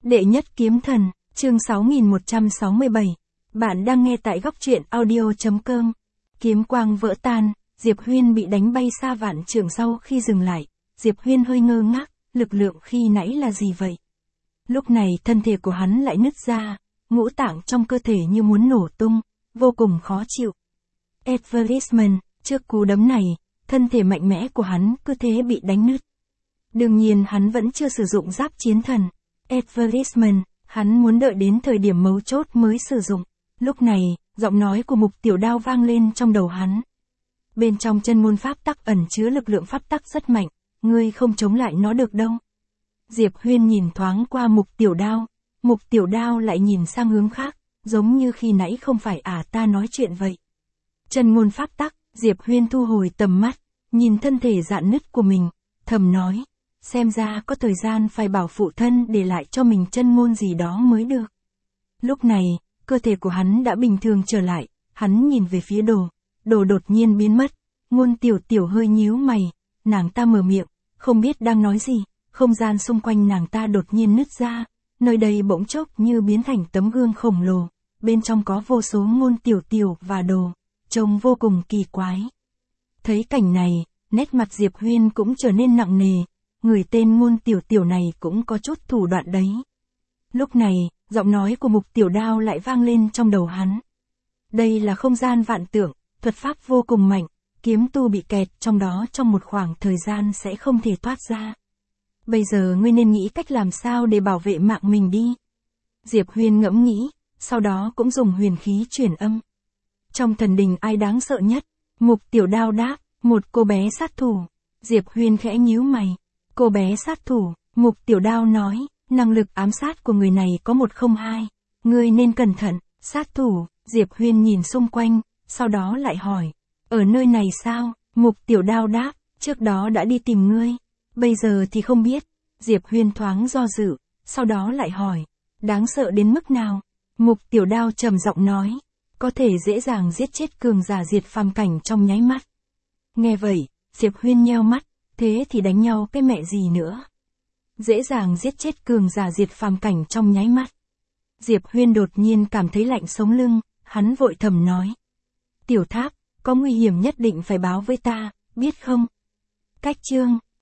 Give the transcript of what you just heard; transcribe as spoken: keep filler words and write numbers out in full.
Đệ nhất kiếm thần, chương sáu nghìn một trăm sáu mươi bảy. Bạn đang nghe tại góc truyện audio chấm com. Kiếm quang vỡ tan, Diệp Huyên bị đánh bay xa vạn trượng. Sau khi dừng lại, Diệp Huyên hơi ngơ ngác, lực lượng khi nãy là gì vậy? Lúc này thân thể của hắn lại nứt ra, ngũ tạng trong cơ thể như muốn nổ tung, vô cùng khó chịu. Advertisement, trước cú đấm này, thân thể mạnh mẽ của hắn cứ thế bị đánh nứt. Đương nhiên hắn vẫn chưa sử dụng giáp chiến thần. Advertisement, hắn muốn đợi đến thời điểm mấu chốt mới sử dụng. Lúc này, giọng nói của Mục Tiểu Đao vang lên trong đầu hắn. Bên trong chân môn pháp tắc ẩn chứa lực lượng pháp tắc rất mạnh, ngươi không chống lại nó được đâu. Diệp Huyên nhìn thoáng qua Mục Tiểu Đao, Mục Tiểu Đao lại nhìn sang hướng khác, giống như khi nãy không phải à ta nói chuyện vậy. Chân môn pháp tắc, Diệp Huyên thu hồi tầm mắt, nhìn thân thể rạn nứt của mình, thầm nói, xem ra có thời gian phải bảo phụ thân để lại cho mình chân môn gì đó mới được. Lúc này, cơ thể của hắn đã bình thường trở lại, hắn nhìn về phía Đồ, Đồ đột nhiên biến mất, Ngôn Tiểu Tiểu hơi nhíu mày, nàng ta mở miệng, không biết đang nói gì, không gian xung quanh nàng ta đột nhiên nứt ra, nơi đây bỗng chốc như biến thành tấm gương khổng lồ, bên trong có vô số Ngôn Tiểu Tiểu và Đồ, trông vô cùng kỳ quái. Thấy cảnh này, nét mặt Diệp Huyên cũng trở nên nặng nề, người tên Ngôn Tiểu Tiểu này cũng có chút thủ đoạn đấy. Lúc này, giọng nói của Mục Tiểu Đao lại vang lên trong đầu hắn. Đây là không gian vạn tượng, thuật pháp vô cùng mạnh, kiếm tu bị kẹt trong đó trong một khoảng thời gian sẽ không thể thoát ra. Bây giờ ngươi nên nghĩ cách làm sao để bảo vệ mạng mình đi. Diệp Huyên ngẫm nghĩ, sau đó cũng dùng huyền khí truyền âm. Trong thần đình ai đáng sợ nhất? Mục Tiểu Đao đáp, một cô bé sát thủ. Diệp Huyên khẽ nhíu mày. Cô bé sát thủ, Mục Tiểu Đao nói, năng lực ám sát của người này có một không hai. Ngươi nên cẩn thận, sát thủ. Diệp Huyên nhìn xung quanh, sau đó lại hỏi, ở nơi này sao? Mục Tiểu Đao đáp, trước đó đã đi tìm ngươi, bây giờ thì không biết. Diệp Huyên thoáng do dự, sau đó lại hỏi, đáng sợ đến mức nào? Mục Tiểu Đao trầm giọng nói, có thể dễ dàng giết chết cường giả diệt phàm cảnh trong nháy mắt. Nghe vậy, Diệp Huyên nheo mắt, thế thì đánh nhau cái mẹ gì nữa? Dễ dàng giết chết cường giả diệt phàm cảnh trong nháy mắt. Diệp Huyên đột nhiên cảm thấy lạnh sống lưng, hắn vội thầm nói. Tiểu Tháp, có nguy hiểm nhất định phải báo với ta, biết không? Cách chương